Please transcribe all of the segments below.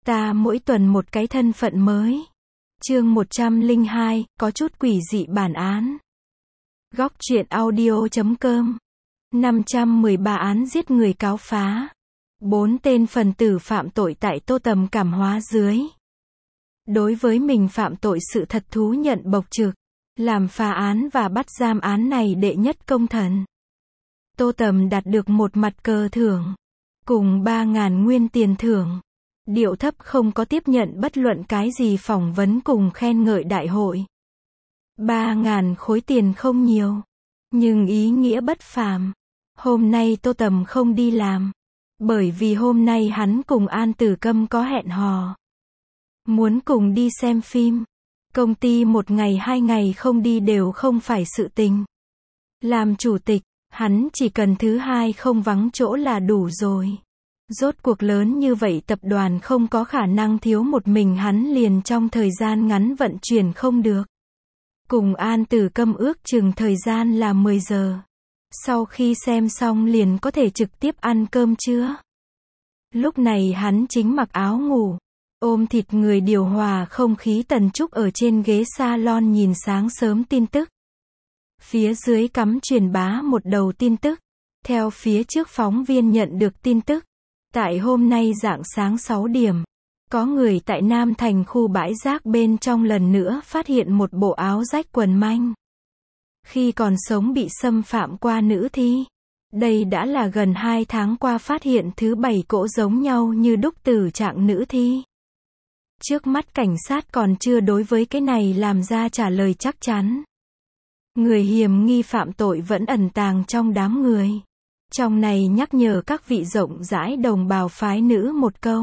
Ta mỗi tuần một cái thân phận mới. Chương 102, có chút quỷ dị bản án. Góc truyện audio.com. 513 án giết người cáo phá. 4 tên phần tử phạm tội tại Tô Tầm cảm hóa dưới. Đối với mình phạm tội sự thật thú nhận bộc trực. Làm phá án và bắt giam án này đệ nhất công thần. Tô Tầm đạt được một mặt cờ thưởng. Cùng 3.000 nguyên tiền thưởng. Điệu thấp không có tiếp nhận bất luận cái gì phỏng vấn cùng khen ngợi đại hội. 3.000 khối tiền không nhiều. Nhưng ý nghĩa bất phàm. Hôm nay Tô Tầm không đi làm. Bởi vì hôm nay hắn cùng An Tử Câm có hẹn hò. Muốn cùng đi xem phim. Công ty một ngày 2 ngày không đi đều không phải sự tình. Làm chủ tịch, hắn chỉ cần thứ hai không vắng chỗ là đủ rồi. Rốt cuộc lớn như vậy tập đoàn không có khả năng thiếu một mình hắn liền trong thời gian ngắn vận chuyển không được. Cùng An Tử Câm ước chừng thời gian là 10 giờ. Sau khi xem xong liền có thể trực tiếp ăn cơm trưa. Lúc này hắn chính mặc áo ngủ. Ôm thịt người điều hòa không khí Tần Trúc ở trên ghế salon nhìn sáng sớm tin tức. Phía dưới cắm truyền bá một đầu tin tức. Theo phía trước phóng viên nhận được tin tức. Tại hôm nay rạng sáng 6 điểm, có người tại Nam Thành khu bãi rác bên trong lần nữa phát hiện một bộ áo rách quần manh. Khi còn sống bị xâm phạm qua nữ thi. Đây đã là gần 2 tháng qua phát hiện thứ 7 cỗ giống nhau như đúc tử trạng nữ thi. Trước mắt cảnh sát còn chưa đối với cái này làm ra trả lời chắc chắn. Người hiểm nghi phạm tội vẫn ẩn tàng trong đám người. Trong này nhắc nhở các vị rộng rãi đồng bào phái nữ một câu.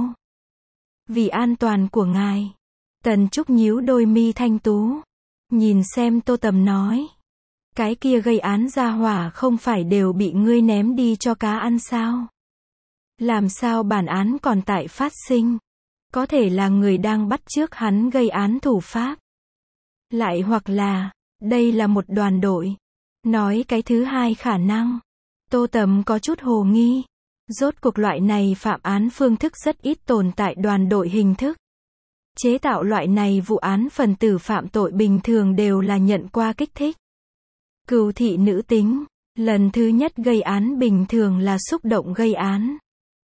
Vì an toàn của ngài. Tần Trúc nhíu đôi mi thanh tú. Nhìn xem Tô Tầm nói. Cái kia gây án ra hỏa không phải đều bị ngươi ném đi cho cá ăn sao? Làm sao bản án còn tại phát sinh? Có thể là người đang bắt chước hắn gây án thủ pháp. Lại hoặc là, đây là một đoàn đội. Nói cái thứ hai khả năng. Tô Tầm có chút hồ nghi. Rốt cuộc loại này phạm án phương thức rất ít tồn tại đoàn đội hình thức. Chế tạo loại này vụ án phần tử phạm tội bình thường đều là nhận qua kích thích. Cừu thị nữ tính. Lần thứ nhất gây án bình thường là xúc động gây án.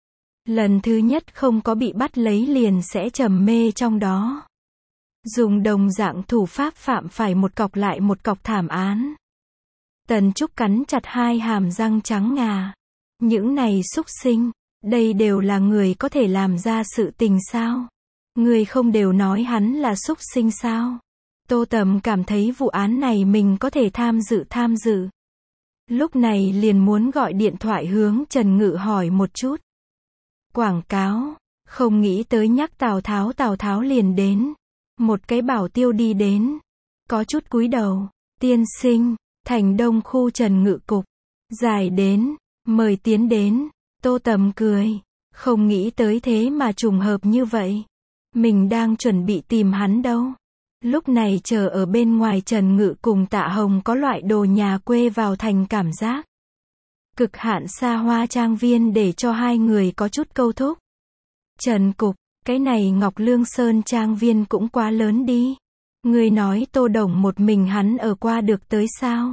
Lần thứ nhất không có bị bắt lấy liền sẽ trầm mê trong đó. Dùng đồng dạng thủ pháp phạm phải một cọc lại một cọc thảm án. Tần Trúc cắn chặt hai hàm răng trắng ngà. Những này xúc sinh, đây đều là người có thể làm ra sự tình sao? Người không đều nói hắn là xúc sinh sao? Tô Tầm cảm thấy vụ án này mình có thể tham dự. Lúc này liền muốn gọi điện thoại hướng Trần Ngự hỏi một chút. Quảng cáo, không nghĩ tới nhắc Tào Tháo liền đến. Một cái bảo tiêu đi đến. Có chút cúi đầu, tiên sinh. Thành Đông khu Trần Ngự cục. Dài đến, mời tiến đến. Tô Tầm cười. Không nghĩ tới thế mà trùng hợp như vậy. Mình đang chuẩn bị tìm hắn đâu. Lúc này chờ ở bên ngoài Trần Ngự cùng Tạ Hồng có loại đồ nhà quê vào thành cảm giác. Cực hạn xa hoa trang viên để cho hai người có chút câu thúc. Trần cục, cái này Ngọc Lương Sơn trang viên cũng quá lớn đi. Người nói Tô Đồng một mình hắn ở qua được tới sao?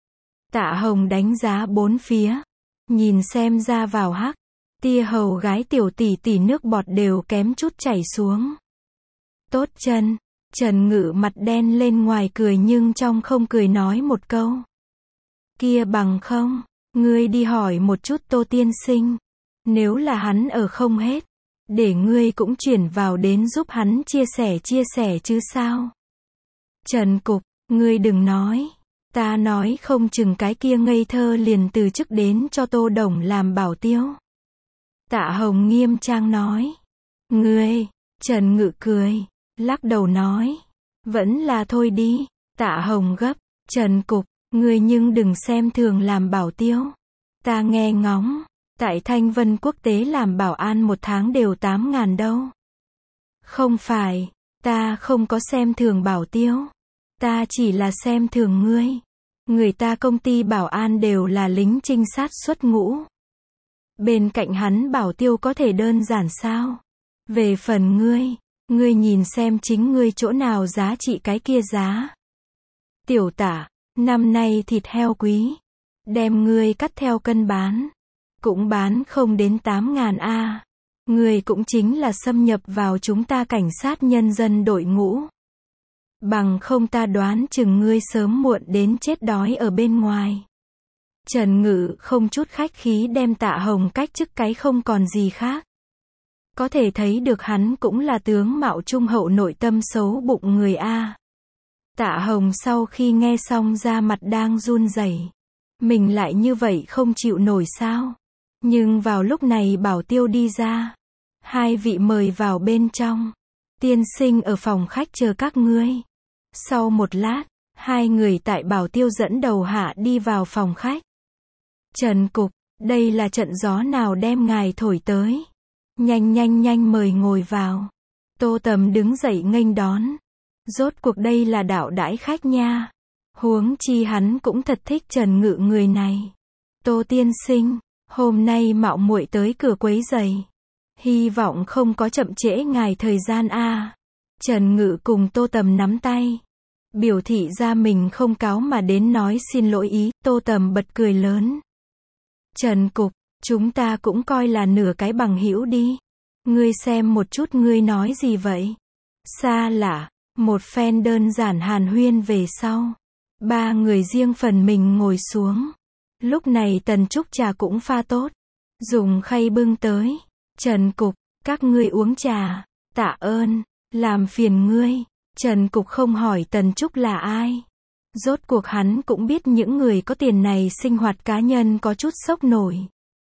Tạ Hồng đánh giá bốn phía. Nhìn xem ra vào hắc. Tia hầu gái tiểu tỷ tỷ nước bọt đều kém chút chảy xuống. Tốt chân. Trần Ngự mặt đen lên ngoài cười nhưng trong không cười nói một câu. Kia bằng không. Ngươi đi hỏi một chút Tô tiên sinh. Nếu là hắn ở không hết. Để ngươi cũng chuyển vào đến giúp hắn chia sẻ chứ sao? Trần cục, ngươi đừng nói. Ta nói không chừng cái kia ngây thơ liền từ chức đến cho Tô Đồng làm bảo tiêu. Tạ Hồng nghiêm trang nói. Ngươi, Trần Ngự cười, lắc đầu nói. Vẫn là thôi đi. Tạ Hồng gấp, Trần cục, ngươi nhưng đừng xem thường làm bảo tiêu. Ta nghe ngóng, tại Thanh Vân Quốc tế làm bảo an 1 tháng đều 8.000 đâu. Không phải, ta không có xem thường bảo tiêu. Ta chỉ là xem thường ngươi. Người ta công ty bảo an đều là lính trinh sát xuất ngũ. Bên cạnh hắn bảo tiêu có thể đơn giản sao? Về phần ngươi nhìn xem chính ngươi chỗ nào giá trị cái kia giá. Tiểu Tả, năm nay thịt heo quý. Đem ngươi cắt theo cân bán. Cũng bán không đến 8.000 a. Ngươi cũng chính là xâm nhập vào chúng ta cảnh sát nhân dân đội ngũ. Bằng không ta đoán chừng ngươi sớm muộn đến chết đói ở bên ngoài. Trần Ngự không chút khách khí đem Tạ Hồng cách chức cái không còn gì khác. Có thể thấy được hắn cũng là tướng mạo trung hậu nội tâm xấu bụng người a. Tạ Hồng sau khi nghe xong da mặt đang run rẩy. Mình lại như vậy không chịu nổi sao? Nhưng vào lúc này Bảo Tiêu đi ra. Hai vị mời vào bên trong. Tiên sinh ở phòng khách chờ các ngươi. Sau một lát, hai người tại Bảo Tiêu dẫn đầu hạ đi vào phòng khách. Trần Cục, đây là trận gió nào đem ngài thổi tới? Nhanh mời ngồi vào. Tô Tầm đứng dậy nghênh đón. Rốt cuộc đây là đạo đãi khách nha. Huống chi hắn cũng thật thích Trần Ngự người này. Tô tiên sinh, hôm nay mạo muội tới cửa quấy rầy. Hy vọng không có chậm trễ ngài thời gian a. Trần Ngự cùng Tô Tầm nắm tay. Biểu thị ra mình không cáo mà đến nói xin lỗi ý. Tô Tầm bật cười lớn. Trần Cục, chúng ta cũng coi là nửa cái bằng hữu đi. Ngươi xem một chút ngươi nói gì vậy? Xa lạ, một phen đơn giản hàn huyên về sau. Ba người riêng phần mình ngồi xuống. Lúc này Tần Trúc trà cũng pha tốt. Dùng khay bưng tới. Trần Cục, các ngươi uống trà. Tạ ơn, làm phiền ngươi. Trần Cục không hỏi Tần Trúc là ai. Rốt cuộc hắn cũng biết những người có tiền này sinh hoạt cá nhân có chút sốc nổi.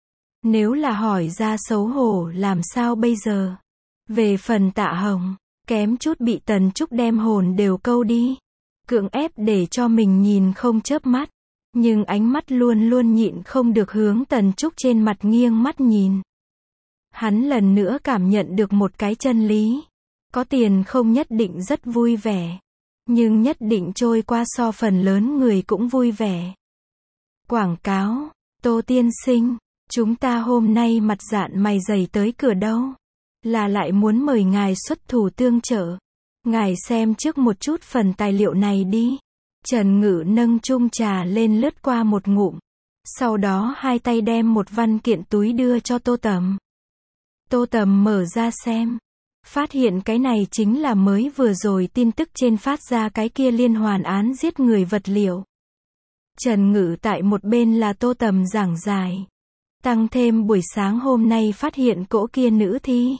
Nếu là hỏi ra xấu hổ làm sao bây giờ? Về phần Tạ Hồng, kém chút bị Tần Trúc đem hồn đều câu đi. Cưỡng ép để cho mình nhìn không chớp mắt. Nhưng ánh mắt luôn luôn nhịn không được hướng Tần Trúc trên mặt nghiêng mắt nhìn. Hắn lần nữa cảm nhận được một cái chân lý. Có tiền không nhất định rất vui vẻ. Nhưng nhất định trôi qua so phần lớn người cũng vui vẻ. Quảng cáo, Tô tiên sinh, chúng ta hôm nay mặt dạn mày dày tới cửa đâu. Là lại muốn mời ngài xuất thủ tương trợ. Ngài xem trước một chút phần tài liệu này đi. Trần Ngự nâng chung trà lên lướt qua một ngụm. Sau đó hai tay đem một văn kiện túi đưa cho Tô Tầm. Tô Tầm mở ra xem. Phát hiện cái này chính là mới vừa rồi tin tức trên phát ra cái kia liên hoàn án giết người vật liệu. Trần Ngự tại một bên là Tô Tầm giảng giải. Tăng thêm buổi sáng hôm nay phát hiện cỗ kia nữ thi.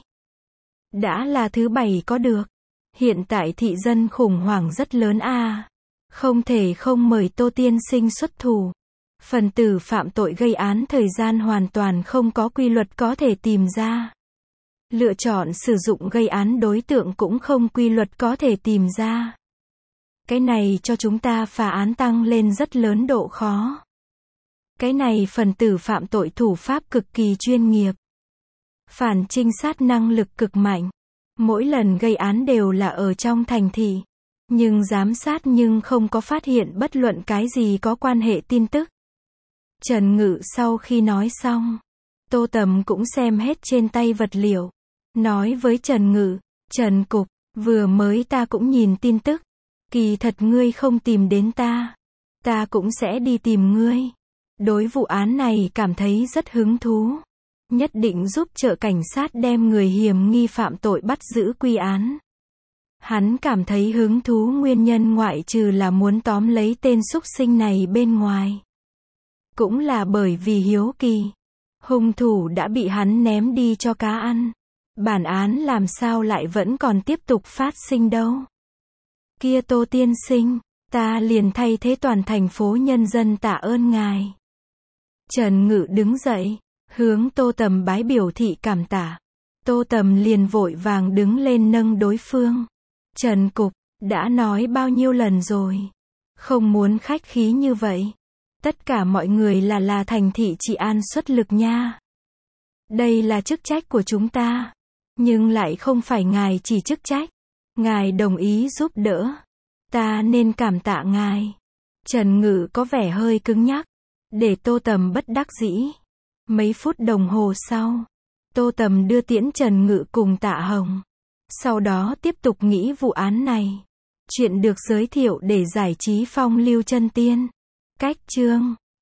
Đã là thứ 7 có được. Hiện tại thị dân khủng hoảng rất lớn a. Không thể không mời Tô tiên sinh xuất thủ. Phần tử phạm tội gây án thời gian hoàn toàn không có quy luật có thể tìm ra. Lựa chọn sử dụng gây án đối tượng cũng không quy luật có thể tìm ra. Cái này cho chúng ta phá án tăng lên rất lớn độ khó. Cái này phần tử phạm tội thủ pháp cực kỳ chuyên nghiệp. Phản trinh sát năng lực cực mạnh. Mỗi lần gây án đều là ở trong thành thị. Nhưng giám sát nhưng không có phát hiện bất luận cái gì có quan hệ tin tức. Trần Ngự sau khi nói xong. Tô Tầm cũng xem hết trên tay vật liệu. Nói với Trần Ngự, Trần Cục, vừa mới ta cũng nhìn tin tức. Kỳ thật ngươi không tìm đến ta. Ta cũng sẽ đi tìm ngươi. Đối vụ án này cảm thấy rất hứng thú. Nhất định giúp trợ cảnh sát đem người hiểm nghi phạm tội bắt giữ quy án. Hắn cảm thấy hứng thú nguyên nhân ngoại trừ là muốn tóm lấy tên xúc sinh này bên ngoài. Cũng là bởi vì hiếu kỳ. Hung thủ đã bị hắn ném đi cho cá ăn. Bản án làm sao lại vẫn còn tiếp tục phát sinh đâu. Kia Tô tiên sinh, ta liền thay thế toàn thành phố nhân dân tạ ơn ngài. Trần Ngự đứng dậy, hướng Tô Tầm bái biểu thị cảm tạ. Tô Tầm liền vội vàng đứng lên nâng đối phương. Trần Cục, đã nói bao nhiêu lần rồi. Không muốn khách khí như vậy. Tất cả mọi người là thành thị trị an xuất lực nha. Đây là chức trách của chúng ta. Nhưng lại không phải ngài chỉ chức trách. Ngài đồng ý giúp đỡ. Ta nên cảm tạ ngài. Trần Ngự có vẻ hơi cứng nhắc. Để Tô Tầm bất đắc dĩ. Mấy phút đồng hồ sau. Tô Tầm đưa tiễn Trần Ngự cùng Tạ Hồng. Sau đó tiếp tục nghĩ vụ án này. Chuyện được giới thiệu để giải trí phong lưu chân tiên. Cách chương